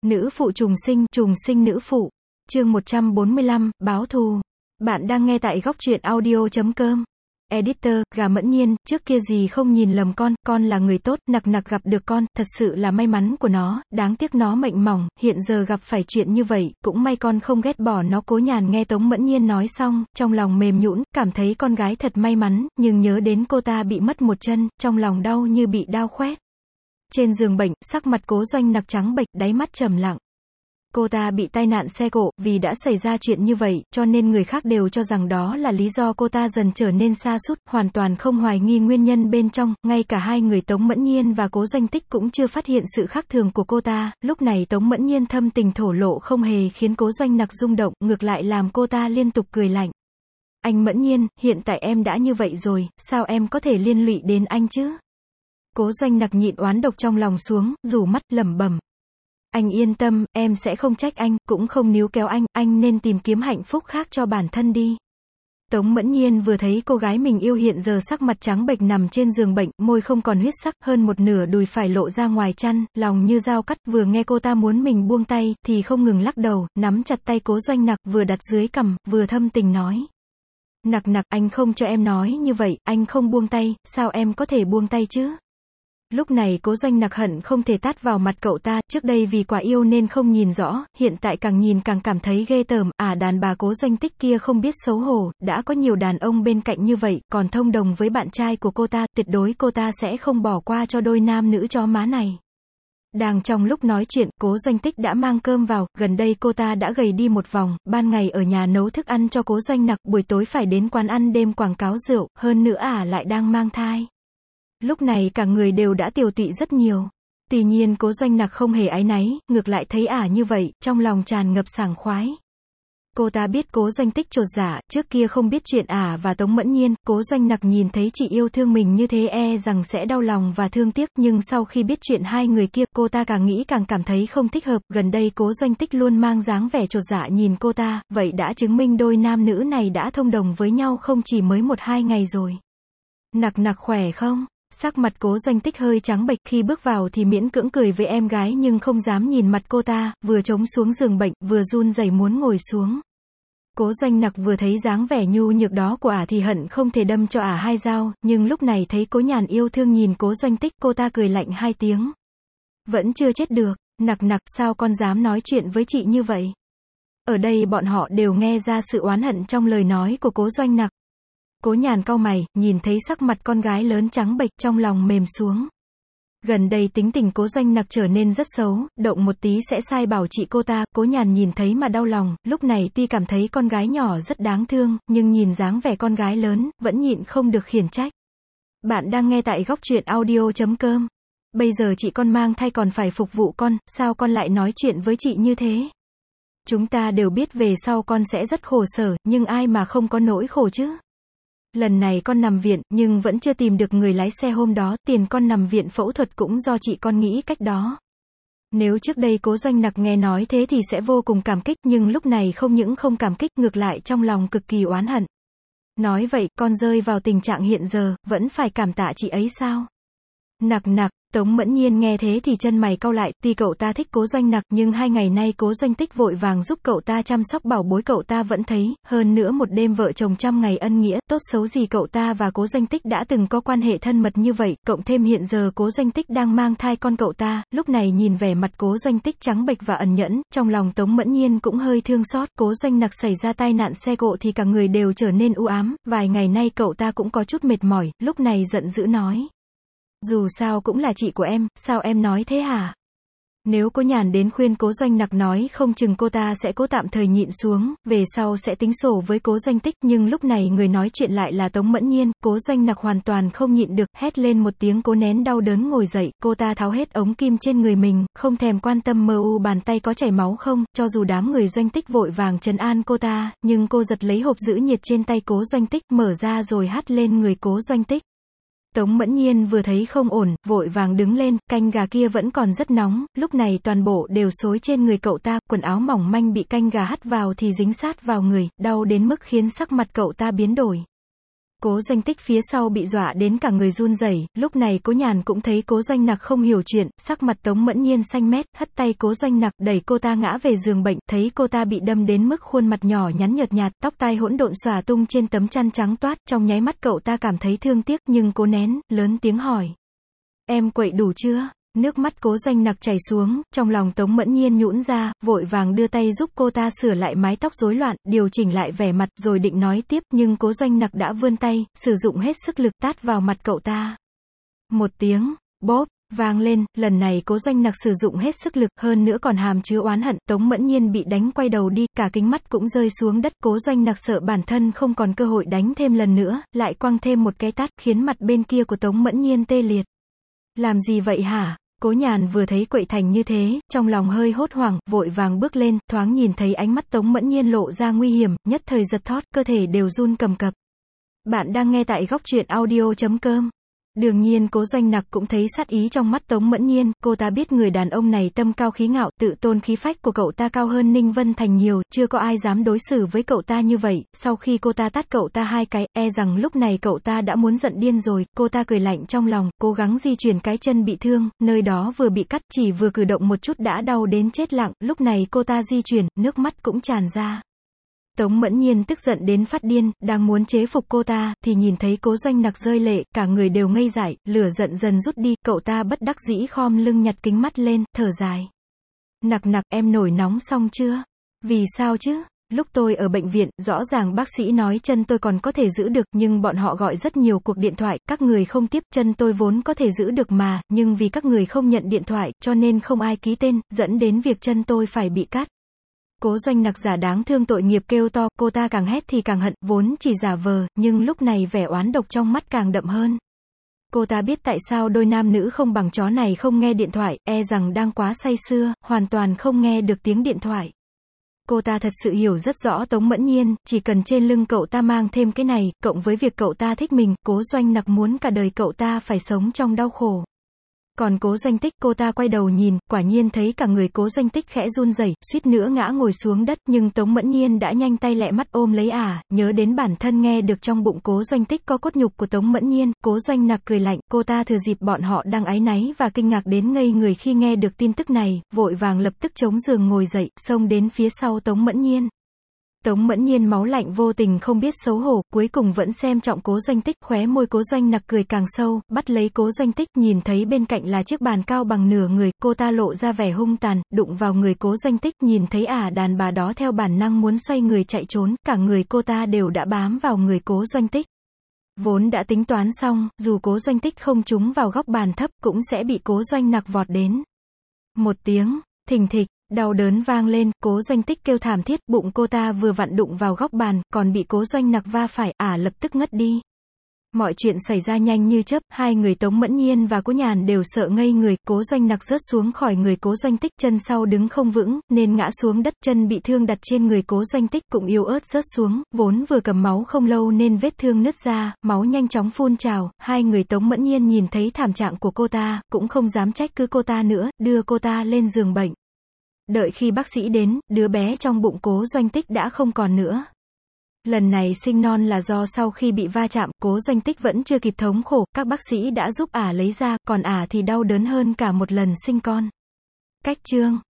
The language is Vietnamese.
Nữ phụ trùng sinh nữ phụ. Chương 145, báo thù. Bạn đang nghe tại góc truyện audio.com. Editor, gà Mẫn Nhiên, trước kia gì không nhìn lầm con là người tốt, nặc nặc gặp được con, thật sự là may mắn của nó, đáng tiếc nó mệnh mỏng, hiện giờ gặp phải chuyện như vậy, cũng may con không ghét bỏ nó. Cố Nhàn nghe Tống Mẫn Nhiên nói xong, trong lòng mềm nhũn, cảm thấy con gái thật may mắn, nhưng nhớ đến cô ta bị mất một chân, trong lòng đau như bị đao khoét. Trên giường bệnh, sắc mặt Cố Doanh Nặc trắng bệch, đáy mắt trầm lặng. Cô ta bị tai nạn xe cộ, vì đã xảy ra chuyện như vậy, cho nên người khác đều cho rằng đó là lý do cô ta dần trở nên sa sút, hoàn toàn không hoài nghi nguyên nhân bên trong, ngay cả hai người Tống Mẫn Nhiên và Cố Doanh Tích cũng chưa phát hiện sự khác thường của cô ta. Lúc này Tống Mẫn Nhiên thâm tình thổ lộ không hề khiến Cố Doanh Nặc rung động, ngược lại làm cô ta liên tục cười lạnh. Anh Mẫn Nhiên, hiện tại em đã như vậy rồi, sao em có thể liên lụy đến anh chứ? Cố Doanh Nặc nhịn oán độc trong lòng xuống, rủ mắt lẩm bẩm. Anh yên tâm, em sẽ không trách anh, cũng không níu kéo anh nên tìm kiếm hạnh phúc khác cho bản thân đi. Tống Mẫn Nhiên vừa thấy cô gái mình yêu hiện giờ sắc mặt trắng bệch nằm trên giường bệnh, môi không còn huyết sắc, hơn một nửa đùi phải lộ ra ngoài chăn, lòng như dao cắt, vừa nghe cô ta muốn mình buông tay, thì không ngừng lắc đầu, nắm chặt tay Cố Doanh Nặc, vừa đặt dưới cằm, vừa thâm tình nói. Nặc nặc, anh không cho em nói như vậy, anh không buông tay, sao em có thể buông tay chứ? Lúc này Cố Doanh Nặc hận không thể tát vào mặt cậu ta, trước đây vì quá yêu nên không nhìn rõ, hiện tại càng nhìn càng cảm thấy ghê tởm, đàn bà Cố Doanh Tích kia không biết xấu hổ, đã có nhiều đàn ông bên cạnh như vậy, còn thông đồng với bạn trai của cô ta, tuyệt đối cô ta sẽ không bỏ qua cho đôi nam nữ chó má này. Đang trong lúc nói chuyện, Cố Doanh Tích đã mang cơm vào, gần đây cô ta đã gầy đi một vòng, ban ngày ở nhà nấu thức ăn cho Cố Doanh Nặc, buổi tối phải đến quán ăn đêm quảng cáo rượu, hơn nữa lại đang mang thai. Lúc này cả người đều đã tiều tụy rất nhiều. Tuy nhiên Cố Doanh Nặc không hề áy náy, ngược lại thấy như vậy, trong lòng tràn ngập sảng khoái. Cô ta biết Cố Doanh Tích chột dạ, trước kia không biết chuyện và Tống Mẫn Nhiên, Cố Doanh Nặc nhìn thấy chị yêu thương mình như thế rằng sẽ đau lòng và thương tiếc, nhưng sau khi biết chuyện hai người kia, cô ta càng nghĩ càng cảm thấy không thích hợp, gần đây Cố Doanh Tích luôn mang dáng vẻ chột dạ nhìn cô ta, vậy đã chứng minh đôi nam nữ này đã thông đồng với nhau không chỉ mới 1-2 ngày rồi. Nặc nặc khỏe không? Sắc mặt Cố Doanh Tích hơi trắng bệch, khi bước vào thì miễn cưỡng cười với em gái nhưng không dám nhìn mặt cô ta, vừa chống xuống giường bệnh, vừa run rẩy muốn ngồi xuống. Cố Doanh Nặc vừa thấy dáng vẻ nhu nhược đó của thì hận không thể đâm cho hai dao, nhưng lúc này thấy Cố Nhàn yêu thương nhìn Cố Doanh Tích, cô ta cười lạnh 2 tiếng. Vẫn chưa chết được, nặc nặc, sao con dám nói chuyện với chị như vậy? Ở đây bọn họ đều nghe ra sự oán hận trong lời nói của Cố Doanh Nặc. Cố Nhàn cau mày, nhìn thấy sắc mặt con gái lớn trắng bệch, trong lòng mềm xuống. Gần đây tính tình Cố Doanh Nặc trở nên rất xấu, động một tí sẽ sai bảo trị cô ta, Cố Nhàn nhìn thấy mà đau lòng, lúc này tuy cảm thấy con gái nhỏ rất đáng thương, nhưng nhìn dáng vẻ con gái lớn, vẫn nhịn không được khiển trách. Bạn đang nghe tại góc truyện audio.com. Bây giờ chị con mang thai còn phải phục vụ con, sao con lại nói chuyện với chị như thế? Chúng ta đều biết về sau con sẽ rất khổ sở, nhưng ai mà không có nỗi khổ chứ? Lần này con nằm viện, nhưng vẫn chưa tìm được người lái xe hôm đó, tiền con nằm viện phẫu thuật cũng do chị con nghĩ cách đó. Nếu trước đây Cố Doanh Nặc nghe nói thế thì sẽ vô cùng cảm kích, nhưng lúc này không những không cảm kích, ngược lại trong lòng cực kỳ oán hận. Nói vậy, con rơi vào tình trạng hiện giờ, vẫn phải cảm tạ chị ấy sao? Nặc nặc, Tống Mẫn Nhiên nghe thế thì chân mày cau lại, tuy cậu ta thích Cố Doanh Nặc, nhưng 2 ngày nay Cố Doanh Tích vội vàng giúp cậu ta chăm sóc bảo bối cậu ta vẫn thấy, hơn nữa một đêm vợ chồng 100 ngày ân nghĩa, tốt xấu gì cậu ta và Cố Doanh Tích đã từng có quan hệ thân mật như vậy, cộng thêm hiện giờ Cố Doanh Tích đang mang thai con cậu ta, lúc này nhìn vẻ mặt Cố Doanh Tích trắng bệch và ẩn nhẫn, trong lòng Tống Mẫn Nhiên cũng hơi thương xót. Cố Doanh Nặc xảy ra tai nạn xe cộ thì cả người đều trở nên u ám, vài ngày nay cậu ta cũng có chút mệt mỏi, lúc này giận dữ nói. Dù sao cũng là chị của em, sao em nói thế hả? Nếu Cố Nhàn đến khuyên Cố Doanh Nặc nói không chừng cô ta sẽ cố tạm thời nhịn xuống, về sau sẽ tính sổ với Cố Doanh Tích, nhưng lúc này người nói chuyện lại là Tống Mẫn Nhiên, Cố Doanh Nặc hoàn toàn không nhịn được, hét lên một tiếng, cố nén đau đớn ngồi dậy, cô ta tháo hết ống kim trên người mình, không thèm quan tâm bàn tay có chảy máu không, cho dù đám người Doanh Tích vội vàng trấn an cô ta, nhưng cô giật lấy hộp giữ nhiệt trên tay Cố Doanh Tích, mở ra rồi hắt lên người Cố Doanh Tích. Tống Mẫn Nhiên vừa thấy không ổn, vội vàng đứng lên, canh gà kia vẫn còn rất nóng, lúc này toàn bộ đều xối trên người cậu ta, quần áo mỏng manh bị canh gà hắt vào thì dính sát vào người, đau đến mức khiến sắc mặt cậu ta biến đổi. Cố Doanh Tích phía sau bị dọa đến cả người run rẩy, lúc này Cố Nhàn cũng thấy Cố Doanh Nặc không hiểu chuyện, sắc mặt Tống Mẫn Nhiên xanh mét, hất tay Cố Doanh Nặc, đẩy cô ta ngã về giường bệnh, thấy cô ta bị đâm đến mức khuôn mặt nhỏ nhắn nhợt nhạt, tóc tai hỗn độn xòa tung trên tấm chăn trắng toát, trong nháy mắt cậu ta cảm thấy thương tiếc, nhưng cố nén, lớn tiếng hỏi. Em quậy đủ chưa? Nước mắt Cố Doanh Nặc chảy xuống, trong lòng Tống Mẫn Nhiên nhũn ra, vội vàng đưa tay giúp cô ta sửa lại mái tóc rối loạn, điều chỉnh lại vẻ mặt, rồi định nói tiếp, nhưng Cố Doanh Nặc đã vươn tay, sử dụng hết sức lực tát vào mặt cậu ta. Một tiếng, bóp, vang lên, lần này Cố Doanh Nặc sử dụng hết sức lực, hơn nữa còn hàm chứa oán hận, Tống Mẫn Nhiên bị đánh quay đầu đi, cả kính mắt cũng rơi xuống đất, Cố Doanh Nặc sợ bản thân không còn cơ hội đánh thêm lần nữa, lại quăng thêm một cái tát, khiến mặt bên kia của Tống Mẫn Nhiên tê liệt. Làm gì vậy hả? Cố Nhàn vừa thấy quậy thành như thế, trong lòng hơi hốt hoảng, vội vàng bước lên, thoáng nhìn thấy ánh mắt Tống Mẫn Nhiên lộ ra nguy hiểm, nhất thời giật thót, cơ thể đều run cầm cập. Bạn đang nghe tại góc truyện audio.com. Đương nhiên Cố Doanh Nặc cũng thấy sát ý trong mắt Tống Mẫn Nhiên, cô ta biết người đàn ông này tâm cao khí ngạo, tự tôn khí phách của cậu ta cao hơn Ninh Vân Thành nhiều, chưa có ai dám đối xử với cậu ta như vậy, sau khi cô ta tát cậu ta 2 cái, e rằng lúc này cậu ta đã muốn giận điên rồi, cô ta cười lạnh trong lòng, cố gắng di chuyển cái chân bị thương, nơi đó vừa bị cắt, chỉ vừa cử động một chút đã đau đến chết lặng, lúc này cô ta di chuyển, nước mắt cũng tràn ra. Tống Mẫn Nhiên tức giận đến phát điên, đang muốn chế phục cô ta, thì nhìn thấy Cố Doanh Nặc rơi lệ, cả người đều ngây dại, lửa giận dần rút đi, cậu ta bất đắc dĩ khom lưng nhặt kính mắt lên, thở dài. Nặc nặc, em nổi nóng xong chưa? Vì sao chứ? Lúc tôi ở bệnh viện, rõ ràng bác sĩ nói chân tôi còn có thể giữ được, nhưng bọn họ gọi rất nhiều cuộc điện thoại, các người không tiếp, chân tôi vốn có thể giữ được mà, nhưng vì các người không nhận điện thoại, cho nên không ai ký tên, dẫn đến việc chân tôi phải bị cắt. Cố Doanh Nặc giả đáng thương tội nghiệp kêu to, cô ta càng hét thì càng hận, vốn chỉ giả vờ, nhưng lúc này vẻ oán độc trong mắt càng đậm hơn. Cô ta biết tại sao đôi nam nữ không bằng chó này không nghe điện thoại, e rằng đang quá say sưa, hoàn toàn không nghe được tiếng điện thoại. Cô ta thật sự hiểu rất rõ Tống Mẫn Nhiên, chỉ cần trên lưng cậu ta mang thêm cái này, cộng với việc cậu ta thích mình, Cố Doanh Nặc muốn cả đời cậu ta phải sống trong đau khổ. Còn Cố Doanh Tích, cô ta quay đầu nhìn, quả nhiên thấy cả người Cố Doanh Tích khẽ run rẩy, suýt nữa ngã ngồi xuống đất, nhưng Tống Mẫn Nhiên đã nhanh tay lẹ mắt ôm lấy nhớ đến bản thân nghe được trong bụng Cố Doanh Tích có cốt nhục của Tống Mẫn Nhiên, Cố Doanh Nặc cười lạnh, cô ta thừa dịp bọn họ đang áy náy và kinh ngạc đến ngây người khi nghe được tin tức này, vội vàng lập tức chống giường ngồi dậy, xông đến phía sau Tống Mẫn Nhiên. Tống Mẫn Nhiên máu lạnh vô tình không biết xấu hổ, cuối cùng vẫn xem trọng Cố Doanh Tích, khóe môi Cố Doanh Nặc cười càng sâu, bắt lấy Cố Doanh Tích, nhìn thấy bên cạnh là chiếc bàn cao bằng nửa người, cô ta lộ ra vẻ hung tàn, đụng vào người Cố Doanh Tích, nhìn thấy đàn bà đó theo bản năng muốn xoay người chạy trốn, cả người cô ta đều đã bám vào người Cố Doanh Tích. Vốn đã tính toán xong, dù Cố Doanh Tích không trúng vào góc bàn thấp, cũng sẽ bị Cố Doanh Nặc vọt đến. Một tiếng, thình thịch. Đau đớn vang lên, Cố Doanh Tích kêu thảm thiết, bụng cô ta vừa vặn đụng vào góc bàn, còn bị Cố Doanh Nặc va phải, lập tức ngất đi. Mọi chuyện xảy ra nhanh như chớp, hai người Tống Mẫn Nhiên và Cố Nhàn đều sợ ngây người, Cố Doanh Nặc rớt xuống khỏi người Cố Doanh Tích, chân sau đứng không vững, nên ngã xuống đất, chân bị thương đặt trên người Cố Doanh Tích cũng yếu ớt rớt xuống, vốn vừa cầm máu không lâu nên vết thương nứt ra, máu nhanh chóng phun trào, hai người Tống Mẫn Nhiên nhìn thấy thảm trạng của cô ta, cũng không dám trách cứ cô ta nữa, đưa cô ta lên giường bệnh. Đợi khi bác sĩ đến, đứa bé trong bụng Cố Doanh Tích đã không còn nữa. Lần này sinh non là do sau khi bị va chạm, Cố Doanh Tích vẫn chưa kịp thống khổ, các bác sĩ đã giúp lấy ra, còn thì đau đớn hơn cả một lần sinh con. Cách chương